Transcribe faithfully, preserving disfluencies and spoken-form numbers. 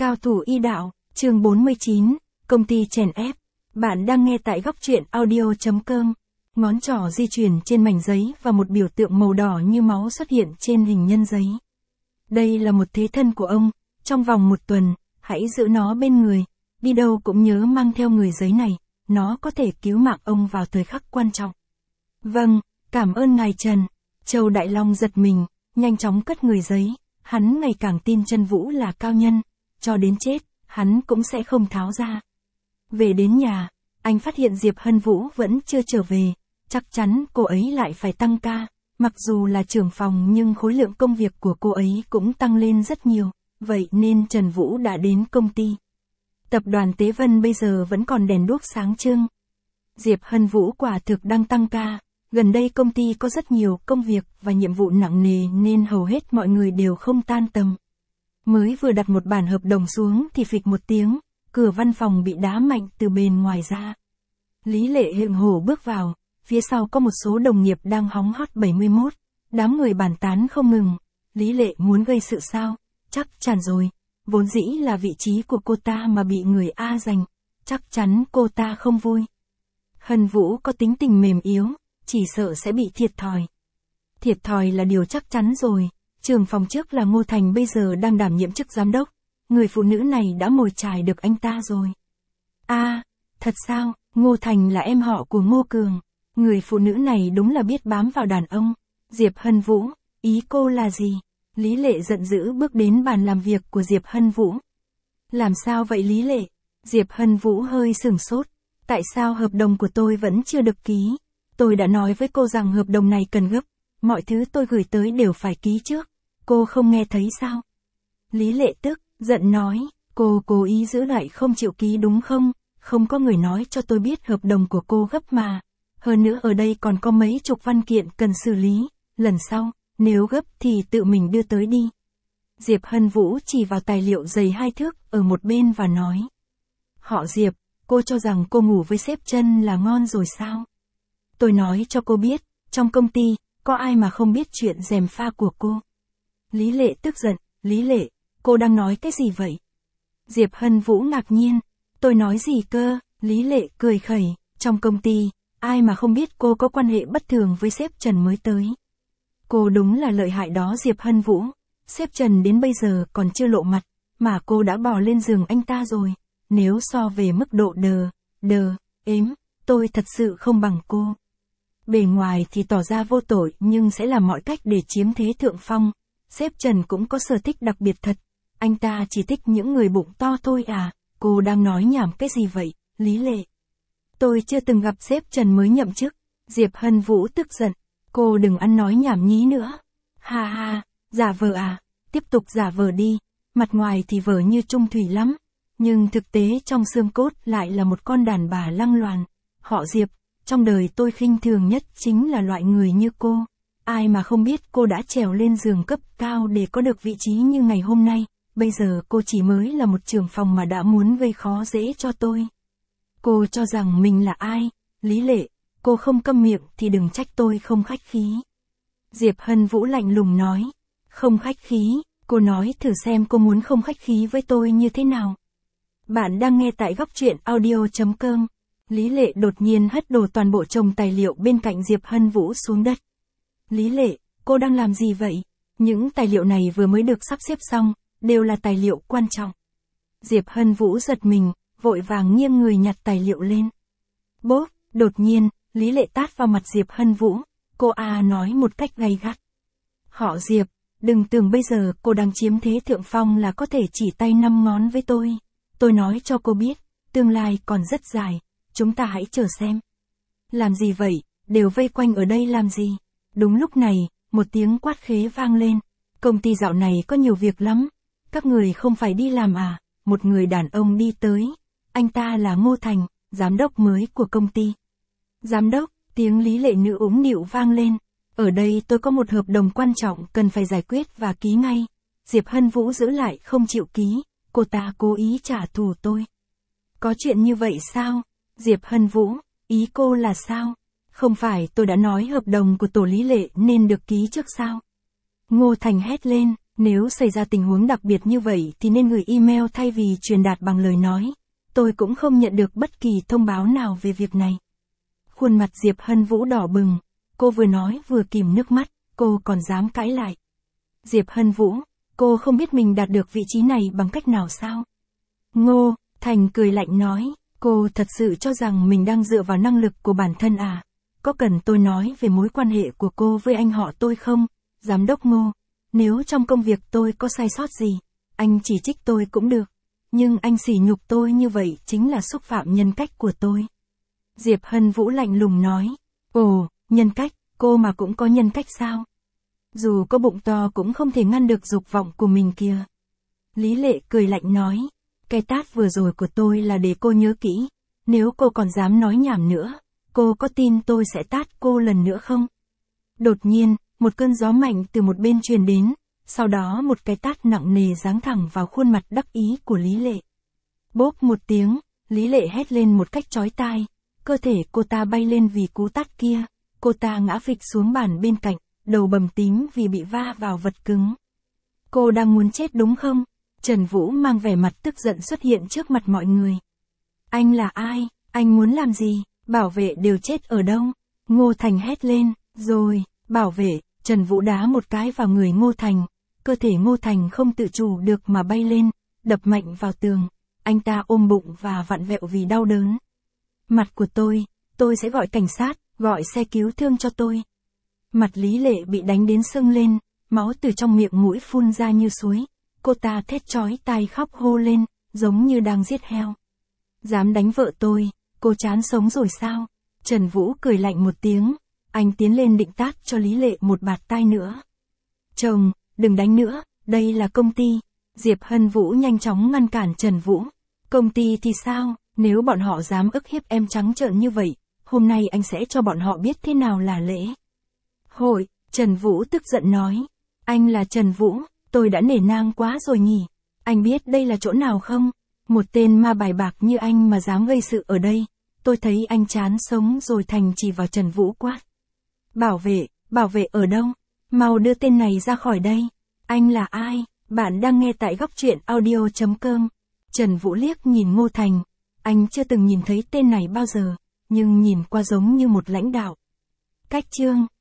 Cao thủ y đạo, chương bốn mươi chín, công ty chèn ép. Bạn đang nghe tại góc truyện audio chấm com. Ngón trỏ di chuyển trên mảnh giấy và một biểu tượng màu đỏ như máu xuất hiện trên hình nhân giấy. Đây là một thế thân của ông, trong vòng một tuần, hãy giữ nó bên người, đi đâu cũng nhớ mang theo người giấy này, nó có thể cứu mạng ông vào thời khắc quan trọng. Vâng, cảm ơn ngài Trần. Châu Đại Long giật mình, nhanh chóng cất người giấy, hắn ngày càng tin Trân Vũ là cao nhân, cho đến chết, hắn cũng sẽ không tháo ra. Về đến nhà, anh phát hiện Diệp Hân Vũ vẫn chưa trở về, chắc chắn cô ấy lại phải tăng ca, mặc dù là trưởng phòng nhưng khối lượng công việc của cô ấy cũng tăng lên rất nhiều, vậy nên Trần Vũ đã đến công ty. Tập đoàn Tế Vân bây giờ vẫn còn đèn đuốc sáng trưng. Diệp Hân Vũ quả thực đang tăng ca, gần đây công ty có rất nhiều công việc và nhiệm vụ nặng nề nên hầu hết mọi người đều không tan tầm. Mới vừa đặt một bản hợp đồng xuống thì phịch một tiếng, cửa văn phòng bị đá mạnh từ bên ngoài ra. Lý Lệ hùng hổ bước vào, phía sau có một số đồng nghiệp đang hóng hớt bảy mươi mốt, đám người bàn tán không ngừng. Lý Lệ muốn gây sự sao? Chắc chắn rồi, vốn dĩ là vị trí của cô ta mà bị người A giành, chắc chắn cô ta không vui. Hân Vũ có tính tình mềm yếu, chỉ sợ sẽ bị thiệt thòi. Thiệt thòi là điều chắc chắn rồi, trưởng phòng trước là Ngô Thành bây giờ đang đảm nhiệm chức giám đốc, người phụ nữ này đã mồi chài được anh ta rồi. A, à, thật sao, Ngô Thành là em họ của Ngô Cường, người phụ nữ này đúng là biết bám vào đàn ông. Diệp Hân Vũ, ý cô là gì? Lý Lệ giận dữ bước đến bàn làm việc của Diệp Hân Vũ. Làm sao vậy Lý Lệ? Diệp Hân Vũ hơi sửng sốt, tại sao hợp đồng của tôi vẫn chưa được ký? Tôi đã nói với cô rằng hợp đồng này cần gấp, mọi thứ tôi gửi tới đều phải ký trước, cô không nghe thấy sao? Lý Lệ tức, giận nói, cô cố ý giữ lại không chịu ký đúng không? Không có người nói cho tôi biết hợp đồng của cô gấp mà. Hơn nữa ở đây còn có mấy chục văn kiện cần xử lý, lần sau, nếu gấp thì tự mình đưa tới đi. Diệp Hân Vũ chỉ vào tài liệu dày hai thước ở một bên và nói. Họ Diệp, cô cho rằng cô ngủ với sếp Trân là ngon rồi sao? Tôi nói cho cô biết, trong công ty, có ai mà không biết chuyện gièm pha của cô? Lý Lệ tức giận, Lý Lệ, cô đang nói cái gì vậy? Diệp Hân Vũ ngạc nhiên, tôi nói gì cơ? Lý Lệ cười khẩy, trong công ty, ai mà không biết cô có quan hệ bất thường với sếp Trần mới tới. Cô đúng là lợi hại đó Diệp Hân Vũ, sếp Trần đến bây giờ còn chưa lộ mặt, mà cô đã bò lên giường anh ta rồi. Nếu so về mức độ đờ, đờ, ếm, tôi thật sự không bằng cô. Bề ngoài thì tỏ ra vô tội nhưng sẽ làm mọi cách để chiếm thế thượng phong. Sếp Trần cũng có sở thích đặc biệt thật. Anh ta chỉ thích những người bụng to thôi à. Cô đang nói nhảm cái gì vậy, Lý Lệ? Tôi chưa từng gặp sếp Trần mới nhậm chức. Diệp Hân Vũ tức giận. Cô đừng ăn nói nhảm nhí nữa. Ha ha, giả vờ à, tiếp tục giả vờ đi. Mặt ngoài thì vờ như trung thủy lắm. Nhưng thực tế trong xương cốt lại là một con đàn bà lăng loàn. Họ Diệp, trong đời tôi khinh thường nhất chính là loại người như cô. Ai mà không biết cô đã trèo lên giường cấp cao để có được vị trí như ngày hôm nay. Bây giờ cô chỉ mới là một trưởng phòng mà đã muốn gây khó dễ cho tôi. Cô cho rằng mình là ai? Lý Lệ, cô không câm miệng thì đừng trách tôi không khách khí. Diệp Hân Vũ lạnh lùng nói. Không khách khí, cô nói thử xem cô muốn không khách khí với tôi như thế nào. Bạn đang nghe tại góc truyện audio chấm com. Lý Lệ đột nhiên hất đổ toàn bộ chồng tài liệu bên cạnh Diệp Hân Vũ xuống đất. Lý Lệ, cô đang làm gì vậy? Những tài liệu này vừa mới được sắp xếp xong, đều là tài liệu quan trọng. Diệp Hân Vũ giật mình, vội vàng nghiêng người nhặt tài liệu lên. Bốp, đột nhiên, Lý Lệ tát vào mặt Diệp Hân Vũ. Cô à nói một cách gay gắt. Họ Diệp, đừng tưởng bây giờ cô đang chiếm thế thượng phong là có thể chỉ tay năm ngón với tôi. Tôi nói cho cô biết, tương lai còn rất dài, chúng ta hãy chờ xem. Làm gì vậy, đều vây quanh ở đây làm gì? Đúng lúc này, một tiếng quát khế vang lên. Công ty dạo này có nhiều việc lắm. Các người không phải đi làm à? Một người đàn ông đi tới. Anh ta là Ngô Thành, giám đốc mới của công ty. Giám đốc, tiếng Lý Lệ nữ úng nịu vang lên. Ở đây tôi có một hợp đồng quan trọng cần phải giải quyết và ký ngay. Diệp Hân Vũ giữ lại không chịu ký. Cô ta cố ý trả thù tôi. Có chuyện như vậy sao? Diệp Hân Vũ, ý cô là sao? Không phải tôi đã nói hợp đồng của tổ Lý Lệ nên được ký trước sao? Ngô Thành hét lên, Nếu xảy ra tình huống đặc biệt như vậy thì nên gửi email thay vì truyền đạt bằng lời nói. Tôi cũng không nhận được bất kỳ thông báo nào về việc này. Khuôn mặt Diệp Hân Vũ đỏ bừng, cô vừa nói vừa kìm nước mắt, cô còn dám cãi lại. Diệp Hân Vũ, cô không biết mình đạt được vị trí này bằng cách nào sao? Ngô Thành cười lạnh nói, cô thật sự cho rằng mình đang dựa vào năng lực của bản thân à? Có cần tôi nói về mối quan hệ của cô với anh họ tôi không? Giám đốc Ngô, nếu trong công việc tôi có sai sót gì, anh chỉ trích tôi cũng được. Nhưng anh sỉ nhục tôi như vậy chính là xúc phạm nhân cách của tôi. Diệp Hân Vũ lạnh lùng nói, ồ, nhân cách, cô mà cũng có nhân cách sao? Dù có bụng to cũng không thể ngăn được dục vọng của mình kìa. Lý Lệ cười lạnh nói, cái tát vừa rồi của tôi là để cô nhớ kỹ, nếu cô còn dám nói nhảm nữa, cô có tin tôi sẽ tát cô lần nữa không? Đột nhiên, một cơn gió mạnh từ một bên truyền đến, sau đó một cái tát nặng nề giáng thẳng vào khuôn mặt đắc ý của Lý Lệ. Bốp một tiếng, Lý Lệ hét lên một cách chói tai, cơ thể cô ta bay lên vì cú tát kia, cô ta ngã phịch xuống bàn bên cạnh, đầu bầm tím vì bị va vào vật cứng. Cô đang muốn chết đúng không? Trần Vũ mang vẻ mặt tức giận xuất hiện trước mặt mọi người. Anh là ai? Anh muốn làm gì? Bảo vệ đều chết ở đâu? Ngô Thành hét lên, rồi, bảo vệ, Trần Vũ đá một cái vào người Ngô Thành, cơ thể Ngô Thành không tự chủ được mà bay lên, đập mạnh vào tường, anh ta ôm bụng và vặn vẹo vì đau đớn. Mặt của tôi, tôi sẽ gọi cảnh sát, gọi xe cứu thương cho tôi. Mặt Lý Lệ bị đánh đến sưng lên, máu từ trong miệng mũi phun ra như suối, cô ta thét chói tai khóc hô lên, giống như đang giết heo. Dám đánh vợ tôi, cô chán sống rồi sao? Trần Vũ cười lạnh một tiếng, anh tiến lên định tát cho Lý Lệ một bạt tai nữa. Chồng, đừng đánh nữa, đây là công ty. Diệp Hân Vũ nhanh chóng ngăn cản Trần Vũ. Công ty thì sao, nếu bọn họ dám ức hiếp em trắng trợn như vậy, hôm nay anh sẽ cho bọn họ biết thế nào là lễ. Hội, Trần Vũ tức giận nói, anh là Trần Vũ, tôi đã nể nang quá rồi nhỉ. Anh biết đây là chỗ nào không? Một tên ma bài bạc như anh mà dám gây sự ở đây, tôi thấy anh chán sống rồi. Thành chỉ vào Trần Vũ quát. Bảo vệ, bảo vệ ở đâu? Mau đưa tên này ra khỏi đây. Anh là ai? Bạn đang nghe tại góc truyện audio chấm com. Trần Vũ liếc nhìn Ngô Thành. Anh chưa từng nhìn thấy tên này bao giờ, nhưng nhìn qua giống như một lãnh đạo. Cách chương